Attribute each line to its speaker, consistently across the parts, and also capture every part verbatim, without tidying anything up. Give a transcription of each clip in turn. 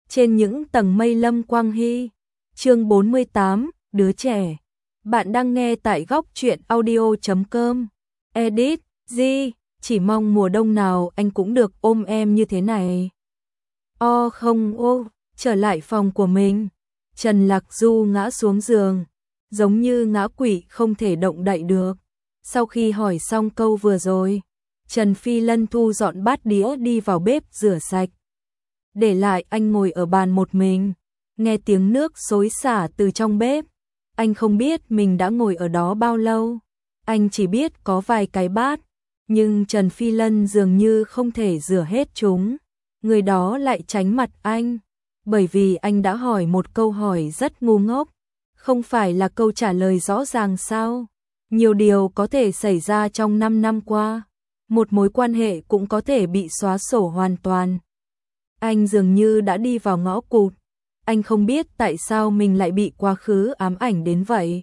Speaker 1: trên những tầng mây Lâm Quang Hy. Chương bốn mươi tám, đứa trẻ. Bạn đang nghe tại góc truyện audio chấm com. Edit, G, chỉ mong mùa đông nào anh cũng được ôm em như thế này. O không ô, trở lại phòng của mình. Trần Lạc Du ngã xuống giường, giống như ngã quỵ không thể động đậy được. Sau khi hỏi xong câu vừa rồi, Trần Phi Lân thu dọn bát đĩa đi vào bếp rửa sạch. Để lại anh ngồi ở bàn một mình, nghe tiếng nước xối xả từ trong bếp. Anh không biết mình đã ngồi ở đó bao lâu, anh chỉ biết có vài cái bát, nhưng Trần Phi Lân dường như không thể rửa hết chúng. Người đó lại tránh mặt anh, bởi vì anh đã hỏi một câu hỏi rất ngu ngốc. Không phải là câu trả lời rõ ràng sao? Nhiều điều có thể xảy ra trong năm năm qua. Một mối quan hệ cũng có thể bị xóa sổ hoàn toàn. Anh dường như đã đi vào ngõ cụt. Anh không biết tại sao mình lại bị quá khứ ám ảnh đến vậy.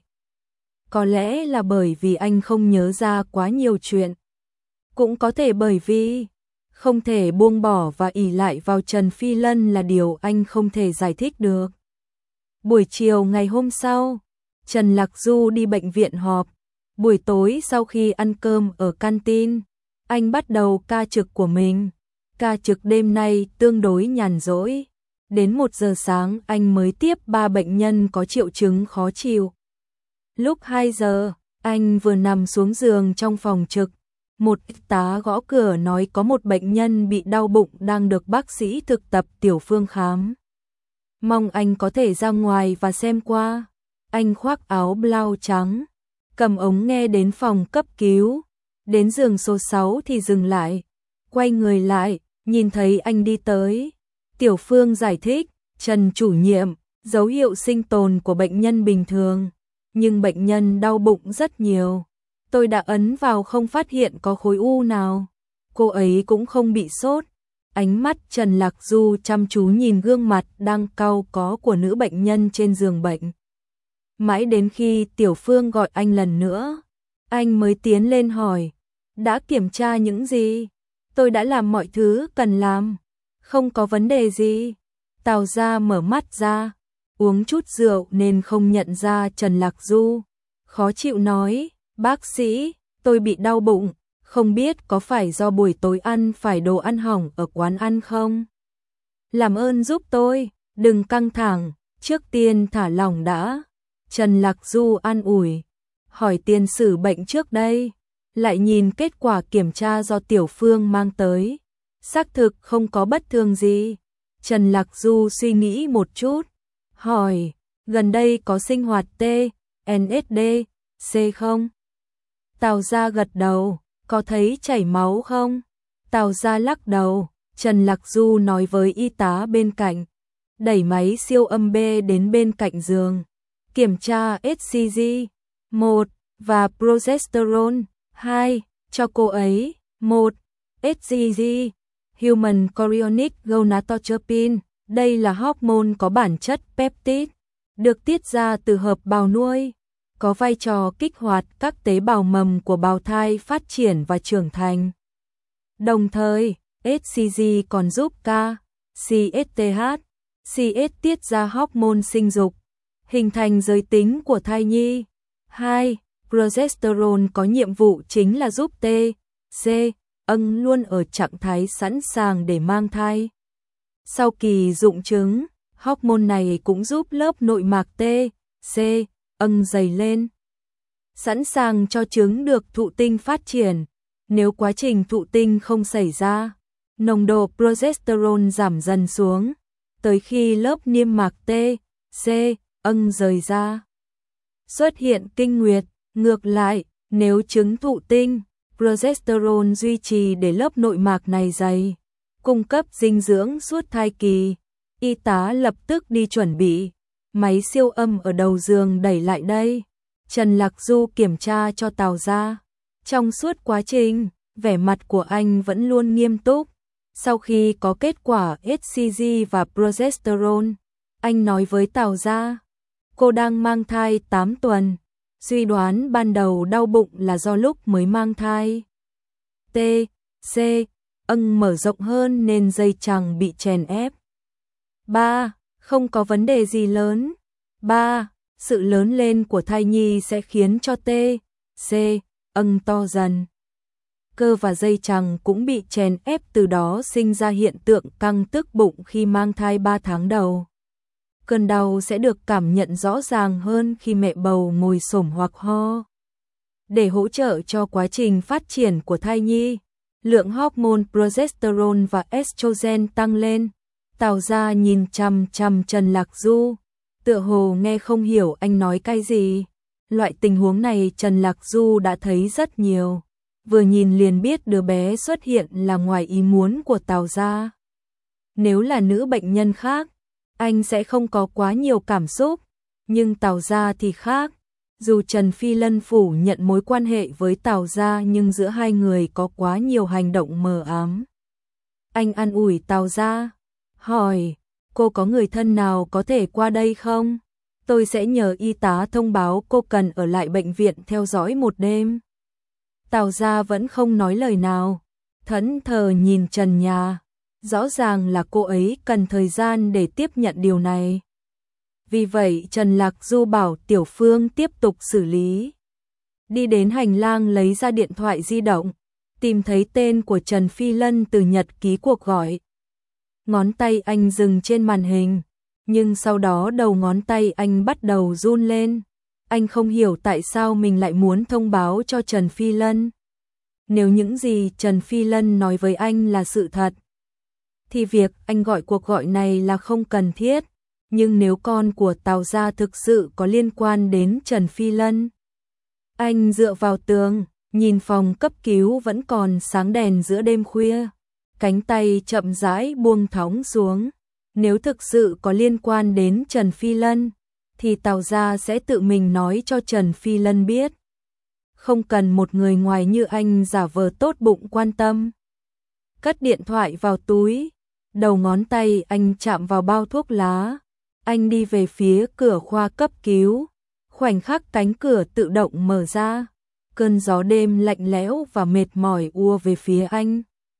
Speaker 1: Có lẽ là bởi vì anh không nhớ ra quá nhiều chuyện. Cũng có thể bởi vì không thể buông bỏ và ỷ lại vào Trần Phi Lân là điều anh không thể giải thích được. Buổi chiều ngày hôm sau, Trần Lạc Du đi bệnh viện họp. Buổi tối sau khi ăn cơm ở canteen, anh bắt đầu ca trực của mình. Ca trực đêm nay tương đối nhàn rỗi. Đến một giờ sáng anh mới tiếp ba bệnh nhân có triệu chứng khó chịu. Lúc hai giờ, anh vừa nằm xuống giường trong phòng trực. Một y tá gõ cửa nói có một bệnh nhân bị đau bụng đang được bác sĩ thực tập Tiểu Phương khám. Mong anh có thể ra ngoài và xem qua. Anh khoác áo blau trắng, cầm ống nghe đến phòng cấp cứu. Đến giường số sáu thì dừng lại, quay người lại, nhìn thấy anh đi tới. Tiểu Phương giải thích, Trần chủ nhiệm, dấu hiệu sinh tồn của bệnh nhân bình thường, nhưng bệnh nhân đau bụng rất nhiều. Tôi đã ấn vào không phát hiện có khối u nào. Cô ấy cũng không bị sốt. Ánh mắt Trần Lạc Du chăm chú nhìn gương mặt đang cau có của nữ bệnh nhân trên giường bệnh. Mãi đến khi Tiểu Phương gọi anh lần nữa, anh mới tiến lên hỏi, đã kiểm tra những gì? Tôi đã làm mọi thứ cần làm, không có vấn đề gì. Tào Gia mở mắt ra, uống chút rượu nên không nhận ra Trần Lạc Du. Khó chịu nói, bác sĩ, tôi bị đau bụng, không biết có phải do buổi tối ăn phải đồ ăn hỏng ở quán ăn không? Làm ơn giúp tôi, đừng căng thẳng, trước tiên thả lỏng đã. Trần Lạc Du an ủi, hỏi tiền sử bệnh trước đây, lại nhìn kết quả kiểm tra do Tiểu Phương mang tới. Xác thực không có bất thường gì. Trần Lạc Du suy nghĩ một chút, hỏi, gần đây có sinh hoạt T, en ét đê, C không? Tào Gia gật đầu, có thấy chảy máu không? Tào Gia lắc đầu. Trần Lạc Du nói với y tá bên cạnh, đẩy máy siêu âm B đến bên cạnh giường, kiểm tra ét xê giê một và progesterone hai cho cô ấy. Một, ét xê giê, Human Chorionic Gonadotropin, đây là hormone có bản chất peptide, được tiết ra từ hợp bào nuôi, có vai trò kích hoạt các tế bào mầm của bào thai phát triển và trưởng thành. Đồng thời, ét xê giê còn giúp K, xê ét tê hát, xê ét tiết ra hormone sinh dục, hình thành giới tính của thai nhi. Hai, progesterone có nhiệm vụ chính là giúp T, C, âng luôn ở trạng thái sẵn sàng để mang thai. Sau kỳ dụng trứng, hormone này cũng giúp lớp nội mạc T, C, âng dày lên, sẵn sàng cho trứng được thụ tinh phát triển. Nếu quá trình thụ tinh không xảy ra, nồng độ progesterone giảm dần xuống, tới khi lớp niêm mạc T, C, âng rời ra, xuất hiện kinh nguyệt. Ngược lại, nếu trứng thụ tinh, progesterone duy trì để lớp nội mạc này dày, cung cấp dinh dưỡng suốt thai kỳ. Y tá lập tức đi chuẩn bị, máy siêu âm ở đầu giường đẩy lại đây. Trần Lạc Du kiểm tra cho Tào Gia. Trong suốt quá trình, vẻ mặt của anh vẫn luôn nghiêm túc. Sau khi có kết quả ét xê giê và progesterone, anh nói với Tào Gia, cô đang mang thai tám tuần. Suy đoán ban đầu đau bụng là do lúc mới mang thai. T, C, âng mở rộng hơn nên dây chằng bị chèn ép. Ba, không có vấn đề gì lớn. Ba, sự lớn lên của thai nhi sẽ khiến cho T, C, âng to dần. Cơ và dây chằng cũng bị chèn ép, từ đó sinh ra hiện tượng căng tức bụng khi mang thai ba tháng đầu. Cơn đau sẽ được cảm nhận rõ ràng hơn khi mẹ bầu ngồi xổm hoặc ho. Để hỗ trợ cho quá trình phát triển của thai nhi, lượng hormone progesterone và estrogen tăng lên. Tào Gia nhìn chằm chằm Trần Lạc Du, tựa hồ nghe không hiểu anh nói cái gì. Loại tình huống này Trần Lạc Du đã thấy rất nhiều, vừa nhìn liền biết đứa bé xuất hiện là ngoài ý muốn của Tào Gia. Nếu là nữ bệnh nhân khác, anh sẽ không có quá nhiều cảm xúc, nhưng Tào Gia thì khác. Dù Trần Phi Lân phủ nhận mối quan hệ với Tào Gia, nhưng giữa hai người có quá nhiều hành động mờ ám. Anh an ủi Tào Gia, hỏi, cô có người thân nào có thể qua đây không? Tôi sẽ nhờ y tá thông báo cô cần ở lại bệnh viện theo dõi một đêm. Tào Gia vẫn không nói lời nào, thẫn thờ nhìn trần nhà. Rõ ràng là cô ấy cần thời gian để tiếp nhận điều này. Vì vậy Trần Lạc Du bảo Tiểu Phương tiếp tục xử lý. Đi đến hành lang lấy ra điện thoại di động, tìm thấy tên của Trần Phi Lân từ nhật ký cuộc gọi. Ngón tay anh dừng trên màn hình, nhưng sau đó đầu ngón tay anh bắt đầu run lên. Anh không hiểu tại sao mình lại muốn thông báo cho Trần Phi Lân. Nếu những gì Trần Phi Lân nói với anh là sự thật, thì việc anh gọi cuộc gọi này là không cần thiết. Nhưng nếu con của Tào Gia thực sự có liên quan đến Trần Phi Lân, anh dựa vào tường, nhìn phòng cấp cứu vẫn còn sáng đèn giữa đêm khuya, cánh tay chậm rãi buông thõng xuống. Nếu thực sự có liên quan đến Trần Phi Lân, thì Tào Gia sẽ tự mình nói cho Trần Phi Lân biết. Không cần một người ngoài như anh giả vờ tốt bụng quan tâm. Cất điện thoại vào túi, đầu ngón tay anh chạm vào bao thuốc lá. Anh đi về phía cửa khoa cấp cứu, khoảnh khắc cánh cửa tự động mở ra, cơn gió đêm lạnh lẽo và mệt mỏi ùa về phía anh.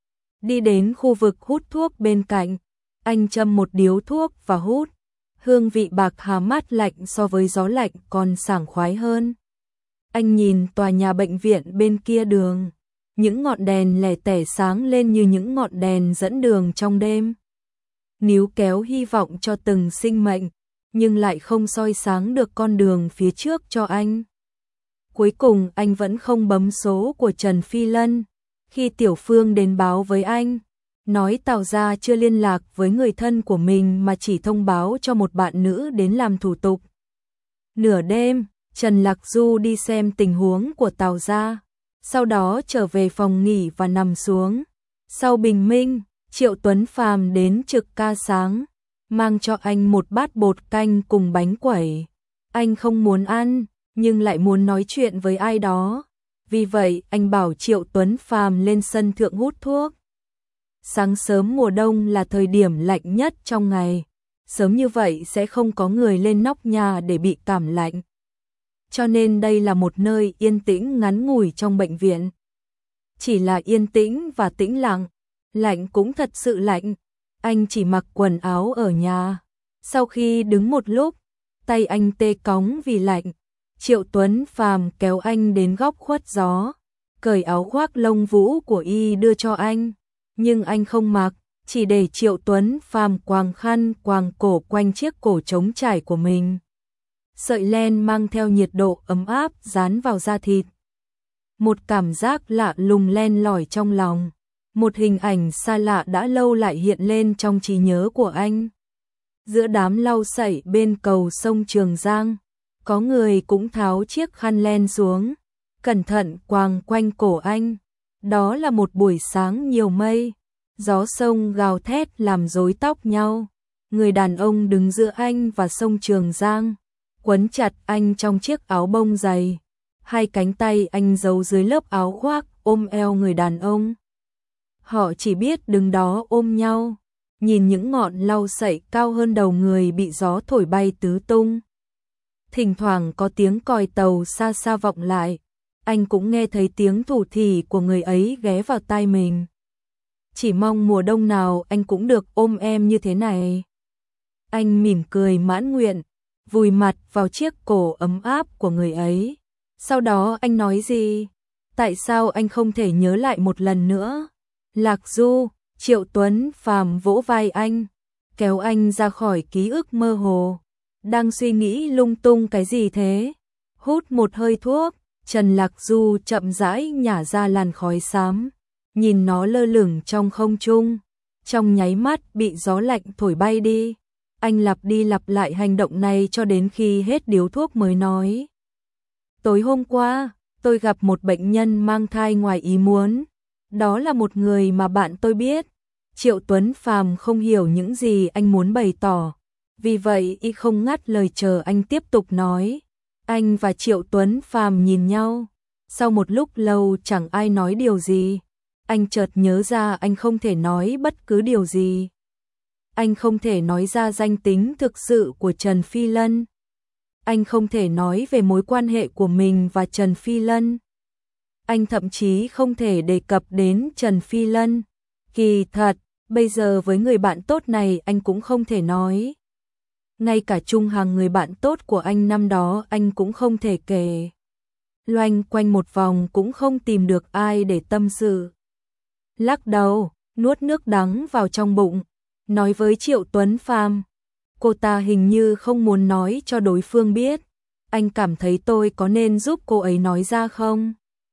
Speaker 1: Đi đến khu vực hút thuốc bên cạnh, anh châm một điếu thuốc và hút, hương vị bạc hà mát lạnh so với gió lạnh còn sảng khoái hơn. Anh nhìn tòa nhà bệnh viện bên kia đường, những ngọn đèn lẻ tẻ sáng lên như những ngọn đèn dẫn đường trong đêm. Níu kéo hy vọng cho từng sinh mệnh, nhưng lại không soi sáng được con đường phía trước cho anh. Cuối cùng anh vẫn không bấm số của Trần Phi Lân. Khi Tiểu Phương đến báo với anh, nói Tào Gia chưa liên lạc với người thân của mình mà chỉ thông báo cho một bạn nữ đến làm thủ tục. Nửa đêm, Trần Lạc Du đi xem tình huống của Tào Gia, sau đó trở về phòng nghỉ và nằm xuống. Sau bình minh, Triệu Tuấn Phàm đến trực ca sáng, mang cho anh một bát bột canh cùng bánh quẩy. Anh không muốn ăn, nhưng lại muốn nói chuyện với ai đó. Vì vậy, anh bảo Triệu Tuấn Phàm lên sân thượng hút thuốc. Sáng sớm mùa đông là thời điểm lạnh nhất trong ngày. Sớm như vậy sẽ không có người lên nóc nhà để bị cảm lạnh. Cho nên đây là một nơi yên tĩnh ngắn ngủi trong bệnh viện. Chỉ là yên tĩnh và tĩnh lặng. Lạnh cũng thật sự lạnh, anh chỉ mặc quần áo ở nhà. Sau khi đứng một lúc, tay anh tê cóng vì lạnh. Triệu Tuấn Phàm kéo anh đến góc khuất gió, cởi áo khoác lông vũ của y đưa cho anh. Nhưng anh không mặc, chỉ để Triệu Tuấn Phàm quàng khăn quàng cổ quanh chiếc cổ trống trải của mình. Sợi len mang theo nhiệt độ ấm áp dán vào da thịt. Một cảm giác lạ lùng len lỏi trong lòng. Một hình ảnh xa lạ đã lâu lại hiện lên trong trí nhớ của anh. Giữa đám lau sậy bên cầu sông Trường Giang, có người cũng tháo chiếc khăn len xuống, cẩn thận quàng quanh cổ anh. Đó là một buổi sáng nhiều mây, gió sông gào thét làm rối tóc nhau. Người đàn ông đứng giữa anh và sông Trường Giang, quấn chặt anh trong chiếc áo bông dày. Hai cánh tay anh giấu dưới lớp áo khoác ôm eo người đàn ông. Họ chỉ biết đứng đó ôm nhau, nhìn những ngọn lau sậy cao hơn đầu người bị gió thổi bay tứ tung. Thỉnh thoảng có tiếng còi tàu xa xa vọng lại, anh cũng nghe thấy tiếng thủ thỉ của người ấy ghé vào tai mình. Chỉ mong mùa đông nào anh cũng được ôm em như thế này. Anh mỉm cười mãn nguyện, vùi mặt vào chiếc cổ ấm áp của người ấy. Sau đó anh nói gì? Tại sao anh không thể nhớ lại một lần nữa? Lạc Du, Triệu Tuấn Phàm vỗ vai anh, kéo anh ra khỏi ký ức mơ hồ. Đang suy nghĩ lung tung cái gì thế? Hút một hơi thuốc, Trần Lạc Du chậm rãi nhả ra làn khói xám, nhìn nó lơ lửng trong không trung, trong nháy mắt bị gió lạnh thổi bay đi. Anh lặp đi lặp lại hành động này cho đến khi hết điếu thuốc mới nói. Tối hôm qua, tôi gặp một bệnh nhân mang thai ngoài ý muốn. Đó là một người mà bạn tôi biết. Triệu Tuấn Phàm không hiểu những gì anh muốn bày tỏ. Vì vậy y không ngắt lời chờ anh tiếp tục nói. Anh và Triệu Tuấn Phàm nhìn nhau. Sau một lúc lâu chẳng ai nói điều gì. Anh chợt nhớ ra anh không thể nói bất cứ điều gì. Anh không thể nói ra danh tính thực sự của Trần Phi Lân. Anh không thể nói về mối quan hệ của mình và Trần Phi Lân. Anh thậm chí không thể đề cập đến Trần Phi Lân. Kỳ thật, bây giờ với người bạn tốt này anh cũng không thể nói. Ngay cả Trung Hằng, người bạn tốt của anh năm đó, anh cũng không thể kể. Loanh quanh một vòng cũng không tìm được ai để tâm sự. Lắc đầu, nuốt nước đắng vào trong bụng, nói với Triệu Tuấn Phàm, cô ta hình như không muốn nói cho đối phương biết. Anh cảm thấy tôi có nên giúp cô ấy nói ra không?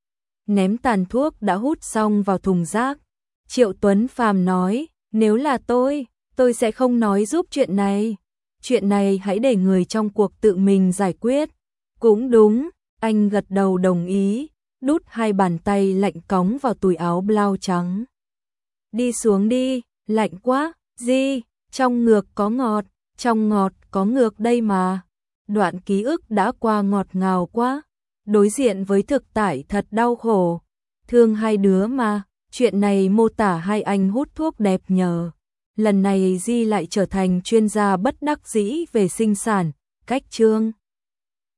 Speaker 1: Ném tàn thuốc đã hút xong vào thùng rác, Triệu Tuấn Phàm nói, nếu là tôi, tôi sẽ không nói giúp chuyện này. Chuyện này hãy để người trong cuộc tự mình giải quyết. Cũng đúng, anh gật đầu đồng ý, đút hai bàn tay lạnh cóng vào túi áo blau trắng. Đi xuống đi, lạnh quá, gì, trong ngược có ngọt, trong ngọt có ngược đây mà. Đoạn ký ức đã qua ngọt ngào quá, đối diện với thực tại thật đau khổ. Thương hai đứa mà, chuyện này mô tả hai anh hút thuốc đẹp nhờ. Lần này Di lại trở thành chuyên gia bất đắc dĩ về sinh sản, cách chương.